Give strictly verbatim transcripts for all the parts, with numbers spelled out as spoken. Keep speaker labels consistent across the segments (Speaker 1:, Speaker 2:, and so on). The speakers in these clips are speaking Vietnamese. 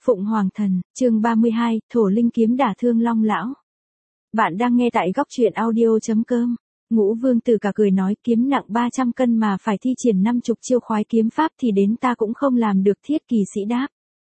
Speaker 1: Phụng Hoàng Thần, chương ba mươi hai, Thổ Linh Kiếm đả thương Long Lão. Bạn đang nghe tại góc truyện audio chấm com. Ngũ Vương Tử cả cười nói, kiếm nặng ba trăm cân mà phải thi triển năm chục chiêu khoái kiếm pháp thì đến ta cũng không làm được. Thiết Kỳ Sĩ đáp.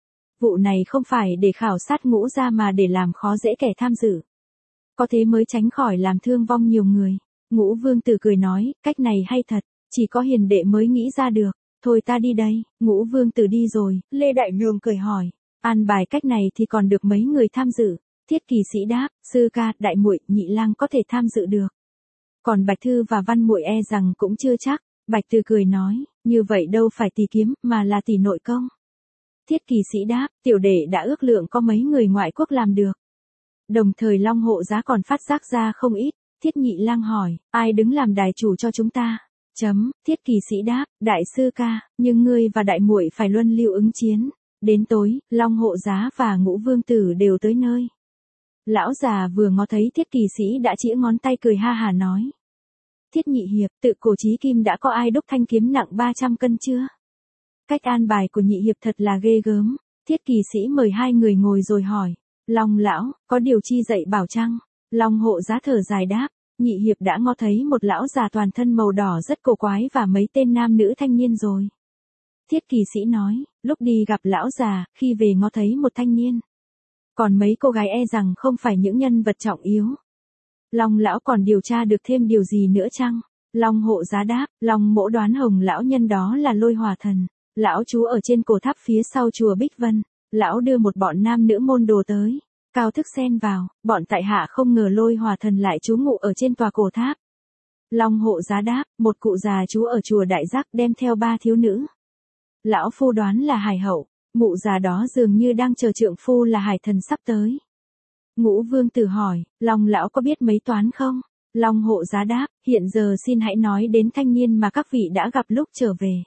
Speaker 1: Vụ này không phải để khảo sát Ngũ gia mà để làm khó dễ kẻ tham dự. Có thế mới tránh khỏi làm thương vong nhiều người. Ngũ Vương Tử cười nói, cách này hay thật, chỉ có hiền đệ mới nghĩ ra được. Thôi ta đi đây. Ngũ Vương Tử đi rồi, Lê Đại Nhường cười hỏi. An bài cách này thì còn được mấy người tham dự. Thiết Kỳ Sĩ đáp, sư ca, đại muội, nhị lang có thể tham dự được. Còn Bạch Thư và Văn muội e rằng cũng chưa chắc. Bạch Từ cười nói, như vậy đâu phải tỷ kiếm, mà là tỷ nội công. Thiết Kỳ Sĩ đáp, tiểu đệ đã ước lượng có mấy người ngoại quốc làm được. Đồng thời Long Hộ Giá còn phát giác ra không ít. Thiết Nhị lang hỏi, ai đứng làm đài chủ cho chúng ta? Chấm, Thiết Kỳ Sĩ đáp, đại sư ca, nhưng ngươi và đại muội phải luân lưu ứng chiến. Đến tối, Long Hộ Giá và Ngũ Vương Tử đều tới nơi. Lão già vừa ngó thấy Thiết Kỳ Sĩ đã chĩa ngón tay cười ha hà nói. Thiết nhị hiệp, tự cổ chí kim đã có ai đúc thanh kiếm nặng ba trăm cân chưa? Cách an bài của nhị hiệp thật là ghê gớm. Thiết Kỳ Sĩ mời hai người ngồi rồi hỏi. Long lão, có điều chi dạy bảo chăng? Long Hộ Giá thở dài đáp. Nhị hiệp đã ngó thấy một lão già toàn thân màu đỏ rất cổ quái và mấy tên nam nữ thanh niên rồi. Thiết Kỳ Sĩ nói, lúc đi gặp lão già, khi về ngó thấy một thanh niên. Còn mấy cô gái e rằng không phải những nhân vật trọng yếu. Long lão còn điều tra được thêm điều gì nữa chăng? Long Hộ Giá đáp, Long mỗ đoán Hồng lão nhân đó là Lôi Hỏa Thần. Lão trú ở trên cổ tháp phía sau chùa Bích Vân. Lão đưa một bọn nam nữ môn đồ tới. Cao thức xen vào, bọn tại hạ không ngờ Lôi Hỏa Thần lại trú ngụ ở trên tòa cổ tháp. Long Hộ Giá đáp, một cụ già trú ở chùa Đại Giác đem theo ba thiếu nữ. Lão phu đoán là Hải Hậu, mụ già đó dường như đang chờ trượng phu là Hải Thần sắp tới. Ngũ Vương Tử hỏi, Long lão có biết mấy toán không? Long Hộ Giá đáp, hiện giờ xin hãy nói đến thanh niên mà các vị đã gặp lúc trở về.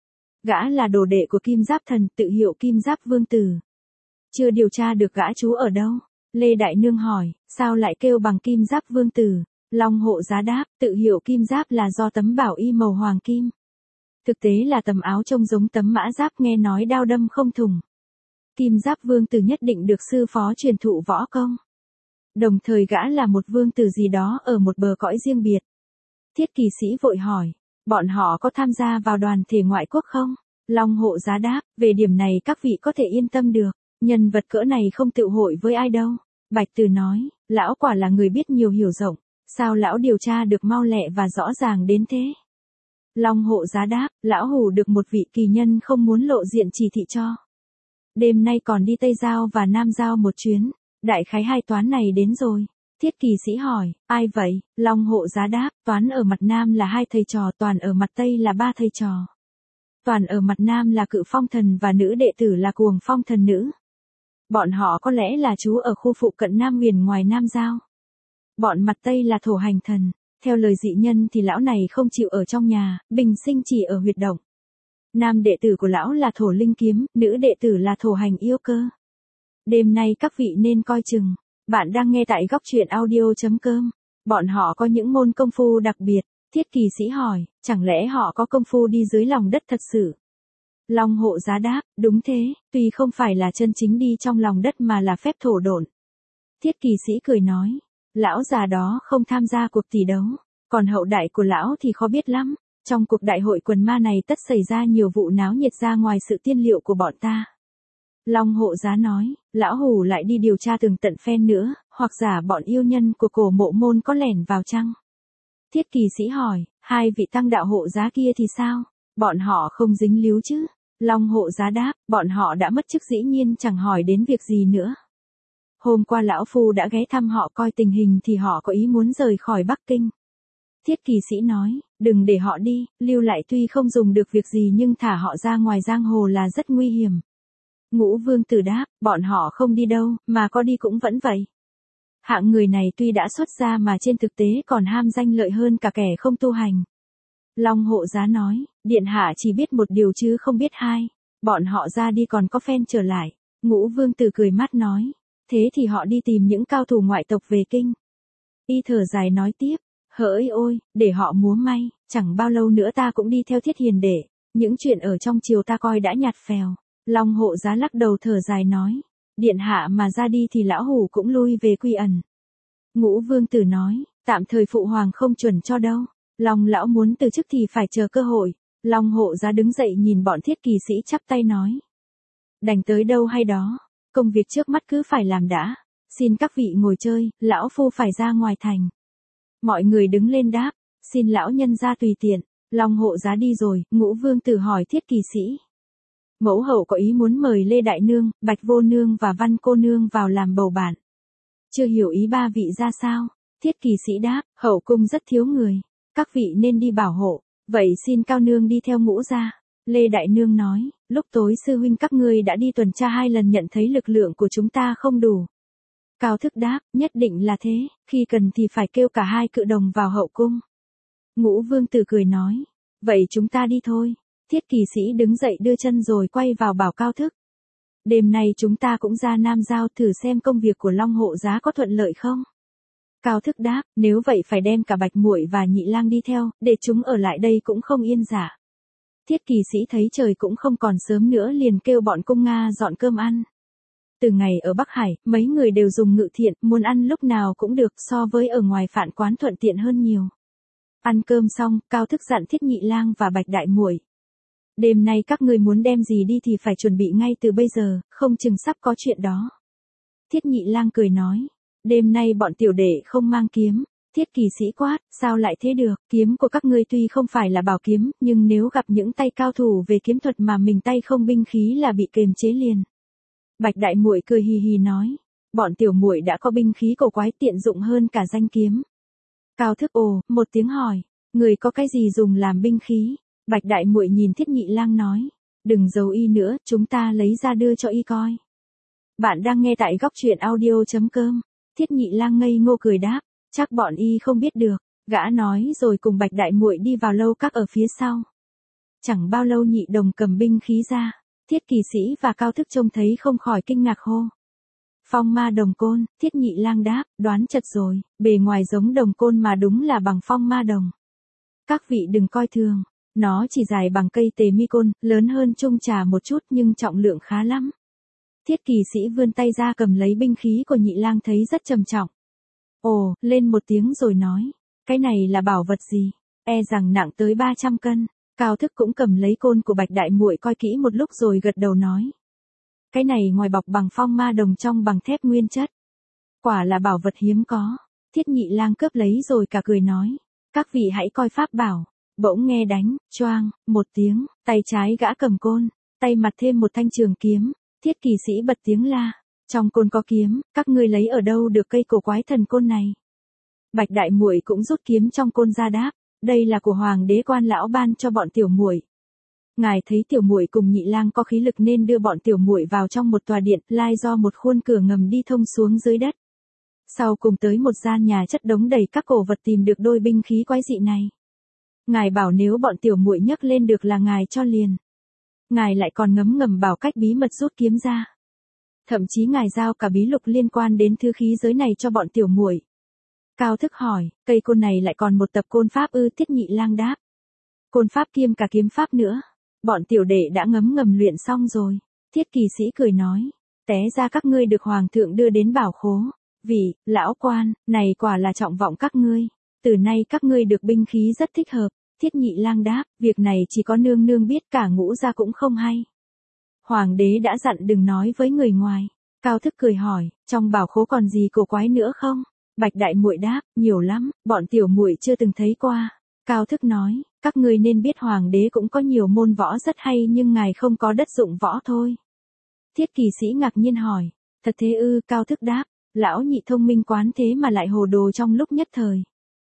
Speaker 1: Gã là đồ đệ của Kim Giáp Thần, tự hiệu Kim Giáp Vương Tử. Chưa điều tra được gã trú ở đâu? Lê Đại Nương hỏi, sao lại kêu bằng Kim Giáp Vương Tử? Long Hộ Giá đáp, tự hiệu Kim Giáp là do tấm bảo y màu hoàng kim. Thực tế là tấm áo trông giống tấm mã giáp, nghe nói đao đâm không thủng. Kim Giáp Vương Tử nhất định được sư phó truyền thụ võ công. Đồng thời gã là một vương tử gì đó ở một bờ cõi riêng biệt. Thiết Kỳ Sĩ vội hỏi, bọn họ có tham gia vào đoàn thể ngoại quốc không? Long Hộ Giá đáp, về điểm này các vị có thể yên tâm được, nhân vật cỡ này không tựu hội với ai đâu. Bạch Từ nói, lão quả là người biết nhiều hiểu rộng, sao lão điều tra được mau lẹ và rõ ràng đến thế? Long Hộ Giá đáp, lão hù được một vị kỳ nhân không muốn lộ diện chỉ thị cho. Đêm nay còn đi Tây Giao và Nam Giao một chuyến, đại khái hai toán này đến rồi. Thiết Kỳ Sĩ hỏi, ai vậy? Long Hộ Giá đáp, toán ở mặt Nam là hai thầy trò, toàn ở mặt Tây là ba thầy trò. Toàn ở mặt Nam là Cự Phong Thần và nữ đệ tử là Cuồng Phong Thần nữ. Bọn họ có lẽ là trú ở khu phụ cận Nam Huyền ngoài Nam Giao. Bọn mặt Tây là Thổ Hành Thần. Theo lời dị nhân thì lão này không chịu ở trong nhà, bình sinh chỉ ở huyệt động. Nam đệ tử của lão là Thổ Linh Kiếm, nữ đệ tử là Thổ Hành Yêu Cơ. Đêm nay các vị nên coi chừng. Bạn đang nghe tại góc truyện audio chấm com. Bọn họ có những môn công phu đặc biệt. Thiết Kỳ Sĩ hỏi, chẳng lẽ họ có công phu đi dưới lòng đất thật sự? Long Hộ Giá đáp, đúng thế, tuy không phải là chân chính đi trong lòng đất mà là phép thổ độn. Thiết Kỳ Sĩ cười nói, lão già đó không tham gia cuộc tỷ đấu, còn hậu đại của lão thì khó biết lắm. Trong cuộc đại hội quần ma này tất xảy ra nhiều vụ náo nhiệt ra ngoài sự tiên liệu của bọn ta. Long Hộ Giá nói, lão hủ lại đi điều tra tường tận phen nữa, hoặc giả bọn yêu nhân của Cổ Mộ Môn có lẻn vào chăng? Thiết Kỳ Sĩ hỏi, hai vị tăng đạo hộ giá kia thì sao? Bọn họ không dính líu chứ? Long Hộ Giá đáp, bọn họ đã mất chức dĩ nhiên chẳng hỏi đến việc gì nữa. Hôm qua lão phu đã ghé thăm họ coi tình hình thì họ có ý muốn rời khỏi Bắc Kinh. Thiết Kỳ Sĩ nói, đừng để họ đi, lưu lại tuy không dùng được việc gì nhưng thả họ ra ngoài giang hồ là rất nguy hiểm. Ngũ Vương Tử đáp, bọn họ không đi đâu, mà có đi cũng vẫn vậy. Hạng người này tuy đã xuất gia mà trên thực tế còn ham danh lợi hơn cả kẻ không tu hành. Long Hộ Giá nói, điện hạ chỉ biết một điều chứ không biết hai. Bọn họ ra đi còn có phen trở lại. Ngũ Vương Tử cười mát nói, thế thì họ đi tìm những cao thủ ngoại tộc về kinh. Y thở dài nói tiếp, hỡi ôi, để họ múa may, chẳng bao lâu nữa ta cũng đi theo Thiết hiền đệ. Những chuyện ở trong triều ta coi đã nhạt phèo. Long hộ giá lắc đầu thở dài nói. Điện hạ mà ra đi thì lão hủ cũng lui về quy ẩn. Ngũ vương tử nói, tạm thời phụ hoàng không chuẩn cho đâu. Long lão muốn từ chức thì phải chờ cơ hội. Long hộ giá đứng dậy nhìn bọn thiết kỳ sĩ chắp tay nói. Đành tới đâu hay đó, công việc trước mắt cứ phải làm đã. Xin các vị ngồi chơi, lão phu phải ra ngoài thành. Mọi người đứng lên đáp, xin lão nhân ra tùy tiện. Long hộ giá đi rồi, ngũ vương tử hỏi thiết kỳ sĩ. Mẫu hậu có ý muốn mời Lê Đại Nương, Bạch Vô Nương và Văn Cô Nương vào làm bầu bạn. Chưa hiểu ý ba vị ra sao? Thiết kỳ sĩ đáp, hậu cung rất thiếu người. Các vị nên đi bảo hộ, vậy xin Cao Nương đi theo ngũ ra. Lê Đại Nương nói, lúc tối sư huynh các ngươi đã đi tuần tra hai lần nhận thấy lực lượng của chúng ta không đủ. Cao Thức đáp, nhất định là thế, khi cần thì phải kêu cả hai cự đồng vào hậu cung. Ngũ vương tử cười nói, vậy chúng ta đi thôi. Thiết kỳ sĩ đứng dậy đưa chân rồi quay vào bảo Cao Thức. Đêm nay chúng ta cũng ra Nam Giao thử xem công việc của Long hộ giá có thuận lợi không. Cao Thức đáp, nếu vậy phải đem cả Bạch Muội và Nhị Lang đi theo, để chúng ở lại đây cũng không yên dạ. Thiết kỳ sĩ thấy trời cũng không còn sớm nữa liền kêu bọn cung Nga dọn cơm ăn. Từ ngày ở Bắc Hải, mấy người đều dùng ngự thiện, muốn ăn lúc nào cũng được, so với ở ngoài phạn quán thuận tiện hơn nhiều. Ăn cơm xong, Cao Thức dặn Thiết Nhị Lang và Bạch Đại Muội. Đêm nay các người muốn đem gì đi thì phải chuẩn bị ngay từ bây giờ, không chừng sắp có chuyện đó. Thiết Nhị Lang cười nói, đêm nay bọn tiểu đệ không mang kiếm. Thiết kỳ sĩ quát, sao lại thế được, kiếm của các ngươi tuy không phải là bảo kiếm, nhưng nếu gặp những tay cao thủ về kiếm thuật mà mình tay không binh khí là bị kềm chế liền. Bạch Đại Muội cười hì hì nói, bọn tiểu muội đã có binh khí cổ quái tiện dụng hơn cả danh kiếm. Cao Thức ồ, một tiếng hỏi, người có cái gì dùng làm binh khí? Bạch Đại Muội nhìn Thiết Nhị Lang nói, đừng giấu y nữa, chúng ta lấy ra đưa cho y coi. Bạn đang nghe tại góc truyện audio chấm com. Thiết Nhị Lang ngây ngô cười đáp, chắc bọn y không biết được. Gã nói rồi cùng Bạch Đại Muội đi vào lâu các ở phía sau. Chẳng bao lâu Nhị đồng cầm binh khí ra. Thiết kỳ sĩ và Cao Thức trông thấy không khỏi kinh ngạc hô. Phong ma đồng côn. Thiết Nhị Lang đáp, đoán chật rồi, bề ngoài giống đồng côn mà đúng là bằng phong ma đồng. Các vị đừng coi thường, nó chỉ dài bằng cây tề mi côn, lớn hơn trung trà một chút nhưng trọng lượng khá lắm. Thiết kỳ sĩ vươn tay ra cầm lấy binh khí của Nhị Lang thấy rất trầm trọng. Ồ, lên một tiếng rồi nói, cái này là bảo vật gì, e rằng nặng tới ba trăm cân. Cao Thức cũng cầm lấy côn của Bạch Đại Muội coi kỹ một lúc rồi gật đầu nói. Cái này ngoài bọc bằng phong ma đồng trong bằng thép nguyên chất. Quả là bảo vật hiếm có. Thiết Nhị Lang cướp lấy rồi cả cười nói. Các vị hãy coi pháp bảo. Bỗng nghe đánh, choang, một tiếng, tay trái gã cầm côn, tay mặt thêm một thanh trường kiếm. Thiết kỳ sĩ bật tiếng la. Trong côn có kiếm, các ngươi lấy ở đâu được cây cổ quái thần côn này? Bạch Đại Muội cũng rút kiếm trong côn ra đáp. Đây là của hoàng đế quan lão ban cho bọn tiểu muội. Ngài thấy tiểu muội cùng Nhị Lang có khí lực nên đưa bọn tiểu muội vào trong một tòa điện, lai do một khuôn cửa ngầm đi thông xuống dưới đất. Sau cùng tới một gian nhà chất đống đầy các cổ vật tìm được đôi binh khí quái dị này. Ngài bảo nếu bọn tiểu muội nhấc lên được là ngài cho liền. Ngài lại còn ngấm ngầm bảo cách bí mật rút kiếm ra. Thậm chí ngài giao cả bí lục liên quan đến thứ khí giới này cho bọn tiểu muội. Cao Thức hỏi, cây côn này lại còn một tập côn pháp ư? Thiết Nhị Lang đáp. Côn pháp kiêm cả kiếm pháp nữa. Bọn tiểu đệ đã ngấm ngầm luyện xong rồi. Thiết kỳ sĩ cười nói, té ra các ngươi được hoàng thượng đưa đến bảo khố. Vì, lão quan, này quả là trọng vọng các ngươi. Từ nay các ngươi được binh khí rất thích hợp. Thiết Nhị Lang đáp, việc này chỉ có nương nương biết, cả ngũ gia cũng không hay. Hoàng đế đã dặn đừng nói với người ngoài. Cao Thức cười hỏi, trong bảo khố còn gì cổ quái nữa không? Bạch Đại Muội đáp, nhiều lắm, bọn tiểu muội chưa từng thấy qua. Cao Thức nói, các ngươi nên biết hoàng đế cũng có nhiều môn võ rất hay nhưng ngài không có đất dụng võ thôi. Thiết kỳ sĩ ngạc nhiên hỏi, thật thế ư? Cao Thức đáp, lão nhị thông minh quán thế mà lại hồ đồ trong lúc nhất thời.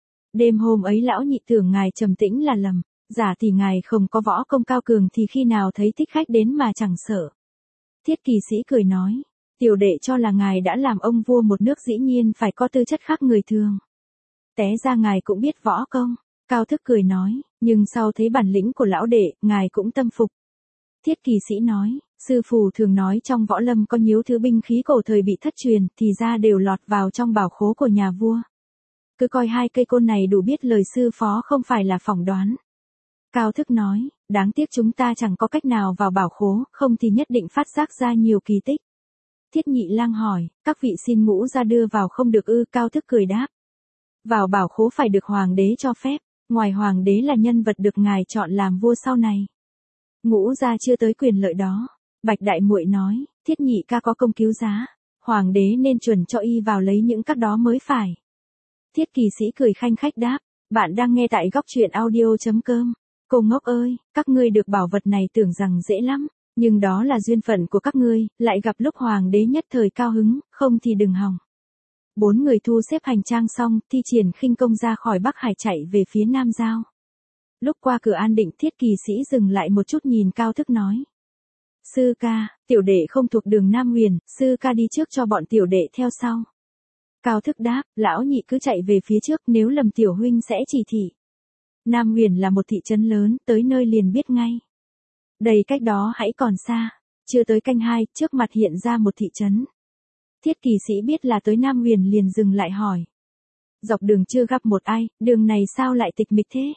Speaker 1: Đêm hôm ấy lão nhị tưởng ngài trầm tĩnh là lầm, giả thì ngài không có võ công cao cường thì khi nào thấy thích khách đến mà chẳng sợ. Thiết kỳ sĩ cười nói, tiểu đệ cho là ngài đã làm ông vua một nước dĩ nhiên phải có tư chất khác người thường. Té ra ngài cũng biết võ công. Cao Thức cười nói, nhưng sau thấy bản lĩnh của lão đệ, ngài cũng tâm phục. Thiết kỳ sĩ nói, sư phụ thường nói trong võ lâm có nhiều thứ binh khí cổ thời bị thất truyền, thì ra đều lọt vào trong bảo khố của nhà vua. Cứ coi hai cây côn này đủ biết lời sư phó không phải là phỏng đoán. Cao Thức nói, Đáng tiếc chúng ta chẳng có cách nào vào bảo khố, không thì nhất định phát giác ra nhiều kỳ tích. Thiết Nhị Lang hỏi, các vị xin ngũ gia đưa vào không được ư? Cao Thức cười đáp. Vào bảo khố phải được hoàng đế cho phép, ngoài hoàng đế là nhân vật được ngài chọn làm vua sau này. Ngũ gia chưa tới quyền lợi đó. Bạch Đại Muội nói, Thiết Nhị ca có công cứu giá, hoàng đế nên chuẩn cho y vào lấy những các đó mới phải. Thiết Kỳ Sĩ cười khanh khách đáp, bạn đang nghe tại góc truyện audio chấm com. Cô ngốc ơi, các ngươi được bảo vật này tưởng rằng dễ lắm, nhưng đó là duyên phận của các ngươi, lại gặp lúc hoàng đế nhất thời cao hứng, không thì đừng hòng. Bốn người thu xếp hành trang xong, thi triển khinh công ra khỏi Bắc Hải chạy về phía Nam Giao. Lúc qua cửa An Định, Thiết Kỳ Sĩ dừng lại một chút nhìn Cao Thức nói. Sư ca, tiểu đệ không thuộc đường Nam Huyền, sư ca đi trước cho bọn tiểu đệ theo sau. Cao Thức đáp, lão nhị cứ chạy về phía trước, nếu lầm tiểu huynh sẽ chỉ thị. Nam Huyền là một thị trấn lớn, tới nơi liền biết ngay. Đầy cách đó hãy còn xa, chưa tới canh hai, trước mặt hiện ra một thị trấn. Thiết Kỳ Sĩ biết là tới Nam Huyền liền dừng lại hỏi. Dọc đường chưa gặp một ai, đường này sao lại tịch mịch thế?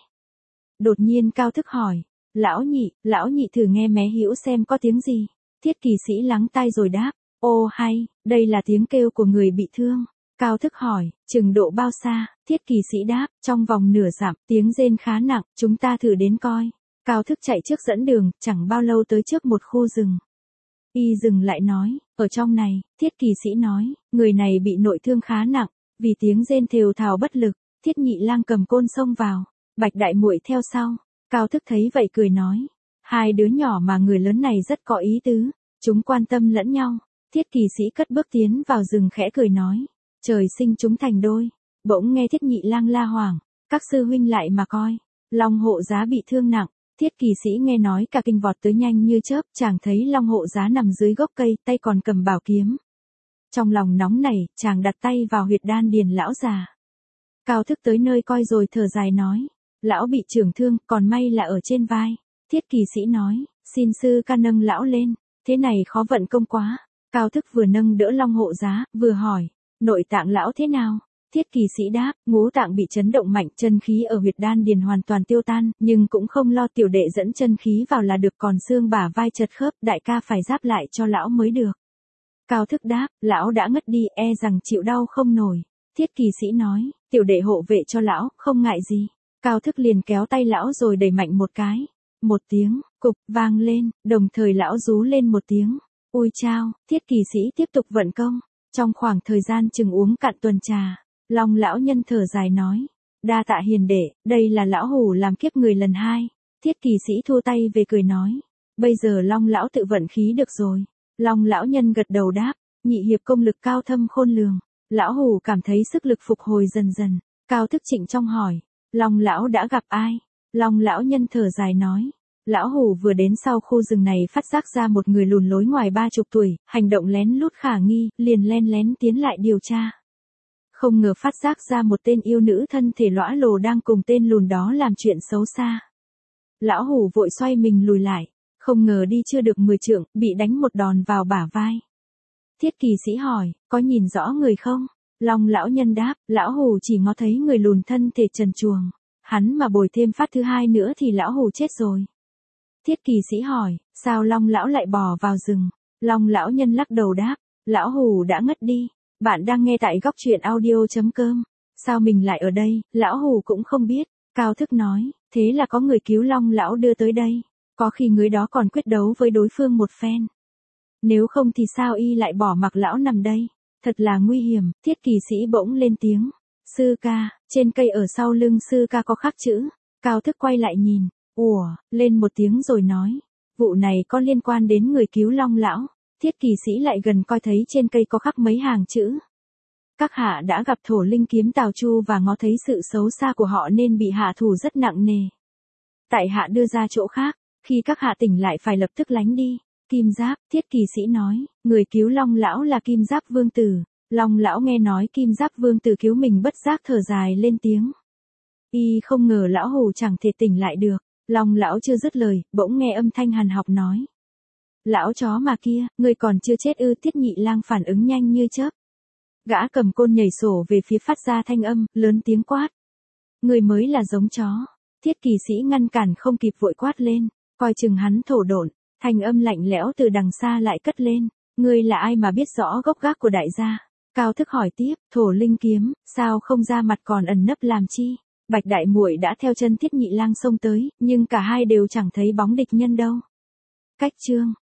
Speaker 1: Đột nhiên Cao Thức hỏi, lão nhị, lão nhị thử nghe mé hữu xem có tiếng gì. Thiết Kỳ Sĩ lắng tai rồi đáp, ô hay, đây là tiếng kêu của người bị thương. Cao Thức hỏi, chừng độ bao xa? Thiết Kỳ Sĩ đáp, trong vòng nửa dặm, tiếng rên khá nặng, chúng ta thử đến coi. Cao Thức chạy trước dẫn đường, chẳng bao lâu tới trước một khu rừng. Y dừng lại nói, ở trong này. Thiết Kỳ Sĩ nói, người này bị nội thương khá nặng, vì tiếng rên thều thào bất lực. Thiết Nhị Lang cầm côn xông vào, Bạch Đại Muội theo sau. Cao Thức thấy vậy cười nói, hai đứa nhỏ mà người lớn này rất có ý tứ, chúng quan tâm lẫn nhau. Thiết Kỳ Sĩ cất bước tiến vào rừng khẽ cười nói, trời sinh chúng thành đôi. Bỗng nghe Thiết Nhị Lang la hoảng, các sư huynh lại mà coi, Long Hộ Giá bị thương nặng. Thiết Kỳ Sĩ nghe nói cả kinh vọt tới nhanh như chớp, chàng thấy Long Hộ Giá nằm dưới gốc cây, tay còn cầm bảo kiếm. Trong lòng nóng nảy, chàng đặt tay vào huyệt đan điền lão già. Cao Thức tới nơi coi rồi thở dài nói, lão bị trưởng thương, còn may là ở trên vai. Thiết Kỳ Sĩ nói, xin sư ca nâng lão lên, thế này khó vận công quá. Cao Thức vừa nâng đỡ Long Hộ Giá, vừa hỏi, nội tạng lão thế nào? Thiết Kỳ Sĩ đáp, ngũ tạng bị chấn động mạnh, chân khí ở huyệt đan điền hoàn toàn tiêu tan, nhưng cũng không lo, tiểu đệ dẫn chân khí vào là được, còn xương bả vai chật khớp, đại ca phải giáp lại cho lão mới được. Cao Thức đáp, lão đã ngất đi, e rằng chịu đau không nổi. Thiết Kỳ Sĩ nói, tiểu đệ hộ vệ cho lão, không ngại gì. Cao Thức liền kéo tay lão rồi đẩy mạnh một cái. Một tiếng, cục, vang lên, đồng thời lão rú lên một tiếng. Ui chao, Thiết Kỳ Sĩ tiếp tục vận công. Trong khoảng thời gian chừng uống cạn tuần trà, Long lão nhân thở dài nói, đa tạ hiền đệ, đây là lão hủ làm kiếp người lần hai. Thiết Kỳ Sĩ thua tay về cười nói, bây giờ Long lão tự vận khí được rồi. Long lão nhân gật đầu đáp, nhị hiệp công lực cao thâm khôn lường. Lão hủ cảm thấy sức lực phục hồi dần dần. Cao Thức trịnh trong hỏi, Long lão đã gặp ai? Long lão nhân thở dài nói, lão hủ vừa đến sau khu rừng này phát giác ra một người lùn lối ngoài ba chục tuổi, hành động lén lút khả nghi, liền len lén tiến lại điều tra. Không ngờ phát giác ra một tên yêu nữ thân thể lõa lồ đang cùng tên lùn đó làm chuyện xấu xa. Lão hủ vội xoay mình lùi lại, không ngờ đi chưa được mười trượng, bị đánh một đòn vào bả vai. Thiết Kỳ Sĩ hỏi, có nhìn rõ người không? Long lão nhân đáp, lão hủ chỉ ngó thấy người lùn thân thể trần truồng. Hắn mà bồi thêm phát thứ hai nữa thì lão hủ chết rồi. Thiết Kỳ Sĩ hỏi, sao Long lão lại bò vào rừng? Long lão nhân lắc đầu đáp, lão hủ đã ngất đi. Bạn đang nghe tại góc truyện audio chấm com. Sao mình lại ở đây, lão hủ cũng không biết. Cao Thức nói, thế là có người cứu Long lão đưa tới đây. Có khi người đó còn quyết đấu với đối phương một phen. Nếu không thì sao y lại bỏ mặc lão nằm đây? Thật là nguy hiểm. Thiết Kỳ Sĩ bỗng lên tiếng. Sư ca, trên cây ở sau lưng sư ca có khắc chữ. Cao Thức quay lại nhìn. Ủa, lên một tiếng rồi nói. Vụ này có liên quan đến người cứu Long lão. Thiết Kỳ Sĩ lại gần coi thấy trên cây có khắc mấy hàng chữ. Các hạ đã gặp thổ linh kiếm Tào Chu và ngó thấy sự xấu xa của họ nên bị hạ thủ rất nặng nề. Tại hạ đưa ra chỗ khác, khi các hạ tỉnh lại phải lập tức lánh đi. Kim Giáp, Thiết Kỳ Sĩ nói, người cứu Long lão là Kim Giáp Vương Tử. Long lão nghe nói Kim Giáp Vương Tử cứu mình bất giác thở dài lên tiếng. Y không ngờ lão hủ chẳng thể tỉnh lại được. Long lão chưa dứt lời, bỗng nghe âm thanh hàn học nói. Lão chó mà kia, ngươi còn chưa chết ư? Thiết Nhị Lang phản ứng nhanh như chớp. Gã cầm côn nhảy sổ về phía phát ra thanh âm, lớn tiếng quát. Ngươi mới là giống chó. Thiết Kỳ Sĩ ngăn cản không kịp vội quát lên. coi chừng hắn thổ độn, thanh âm lạnh lẽo từ đằng xa lại cất lên, ngươi là ai mà biết rõ gốc gác của đại gia? Cao Thức hỏi tiếp, Thổ Linh Kiếm, sao không ra mặt còn ẩn nấp làm chi? Bạch đại muội đã theo chân Thiết Nhị Lang xông tới, nhưng cả hai đều chẳng thấy bóng địch nhân đâu. Cách chương